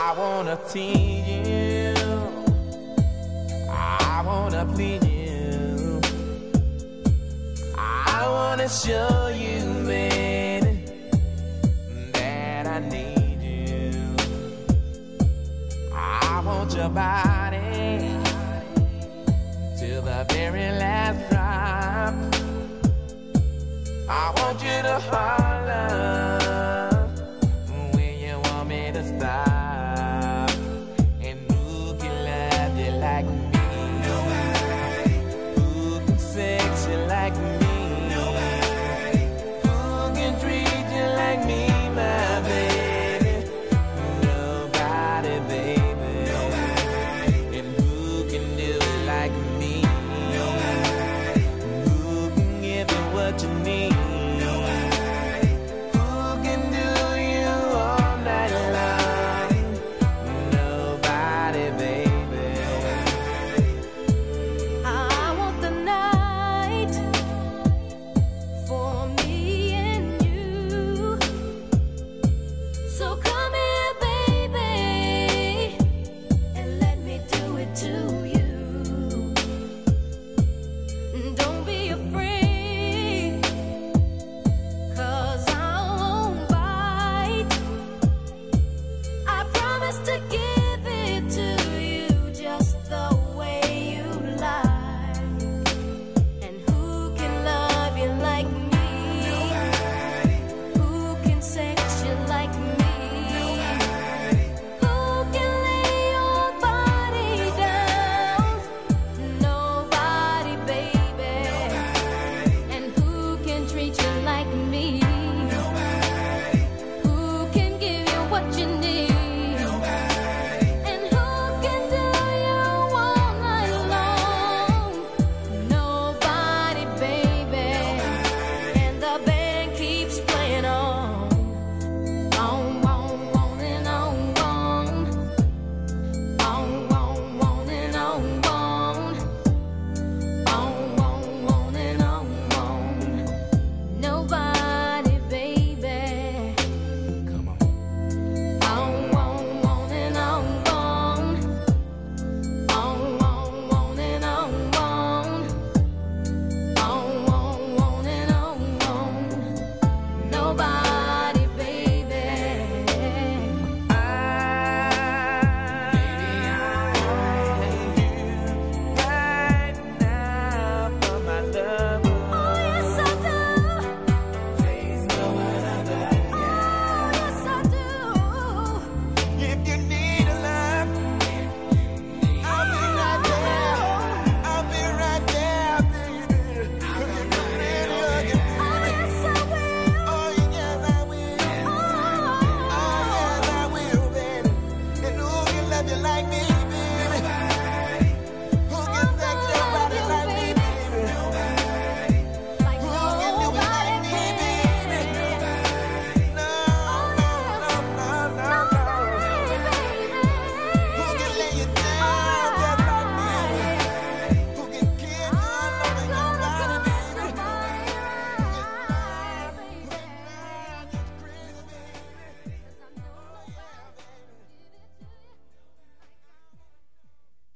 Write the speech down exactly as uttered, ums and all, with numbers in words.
I wanna tease you, I wanna please you, I wanna show you, baby, that I need you. I want your body till the very last drop. I want you to holler when you want me to stop. And who can love you like me? Nobody. Who can sex you like me? Nobody. Who can treat you like me, my baby? Nobody, baby. Nobody. And who can do it like me? Nobody. Who can give you what you need? To give it to